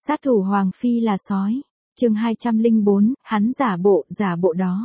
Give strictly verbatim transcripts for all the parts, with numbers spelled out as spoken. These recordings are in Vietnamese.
Sát thủ Hoàng Phi là sói. Chương hai trăm lẻ bốn, hắn giả bộ, giả bộ đó.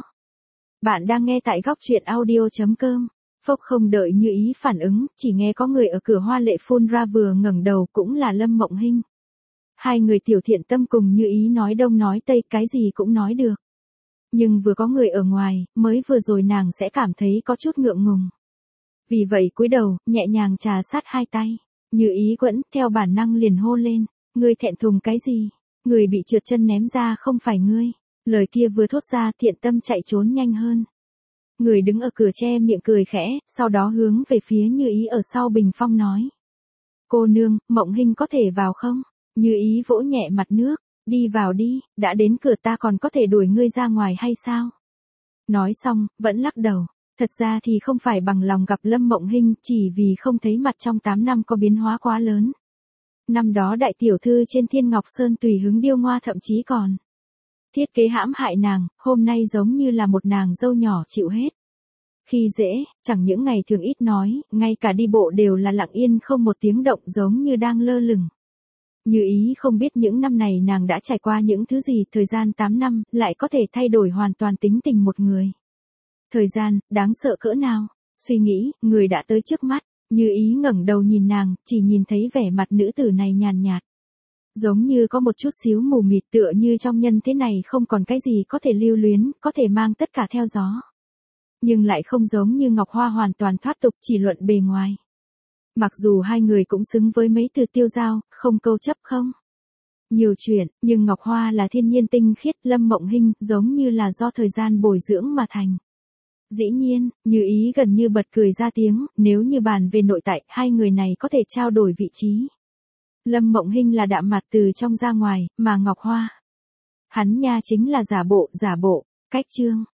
Bạn đang nghe tại góc truyện audio chấm com. Phốc không đợi Như Ý phản ứng, chỉ nghe có người ở cửa hoa lệ phun ra vừa ngẩng đầu cũng là Lâm Mộng Hinh. Hai người tiểu thiện tâm cùng Như Ý nói đông nói tây, cái gì cũng nói được. Nhưng vừa có người ở ngoài, mới vừa rồi nàng sẽ cảm thấy có chút ngượng ngùng. Vì vậy cúi đầu, nhẹ nhàng trà sát hai tay. Như Ý quẫn, theo bản năng liền hô lên. Ngươi thẹn thùng cái gì? Người bị trượt chân ném ra không phải ngươi. Lời kia vừa thốt ra, thiện tâm chạy trốn nhanh hơn. Người đứng ở cửa che miệng cười khẽ, sau đó hướng về phía Như Ý ở sau bình phong nói. Cô nương, Mộng Hinh có thể vào không? Như Ý vỗ nhẹ mặt nước. Đi vào đi, đã đến cửa ta còn có thể đuổi ngươi ra ngoài hay sao? Nói xong, vẫn lắc đầu. Thật ra thì không phải bằng lòng gặp Lâm Mộng Hinh, chỉ vì không thấy mặt trong tám năm có biến hóa quá lớn. Năm đó đại tiểu thư trên Thiên Ngọc Sơn tùy hứng điêu ngoa, thậm chí còn thiết kế hãm hại nàng, hôm nay giống như là một nàng dâu nhỏ chịu hết. Khi dễ, chẳng những ngày thường ít nói, ngay cả đi bộ đều là lặng yên không một tiếng động, giống như đang lơ lửng. Như Ý không biết những năm này nàng đã trải qua những thứ gì, thời gian tám năm, lại có thể thay đổi hoàn toàn tính tình một người. Thời gian, đáng sợ cỡ nào? Suy nghĩ, người đã tới trước mắt. Như Ý ngẩng đầu nhìn nàng, chỉ nhìn thấy vẻ mặt nữ tử này nhàn nhạt. Giống như có một chút xíu mù mịt, tựa như trong nhân thế này không còn cái gì có thể lưu luyến, có thể mang tất cả theo gió. Nhưng lại không giống như Ngọc Hoa hoàn toàn thoát tục, chỉ luận bề ngoài. Mặc dù hai người cũng xứng với mấy từ tiêu dao, không câu chấp không nhiều chuyện, nhưng Ngọc Hoa là thiên nhiên tinh khiết, Lâm Mộng Hinh giống như là do thời gian bồi dưỡng mà thành. Dĩ nhiên, Như Ý gần như bật cười ra tiếng, nếu như bàn về nội tại, hai người này có thể trao đổi vị trí. Lâm Mộng Hinh là đạm mặt từ trong ra ngoài, mà Ngọc Hoa, hắn nha chính là giả bộ, giả bộ. Cách chương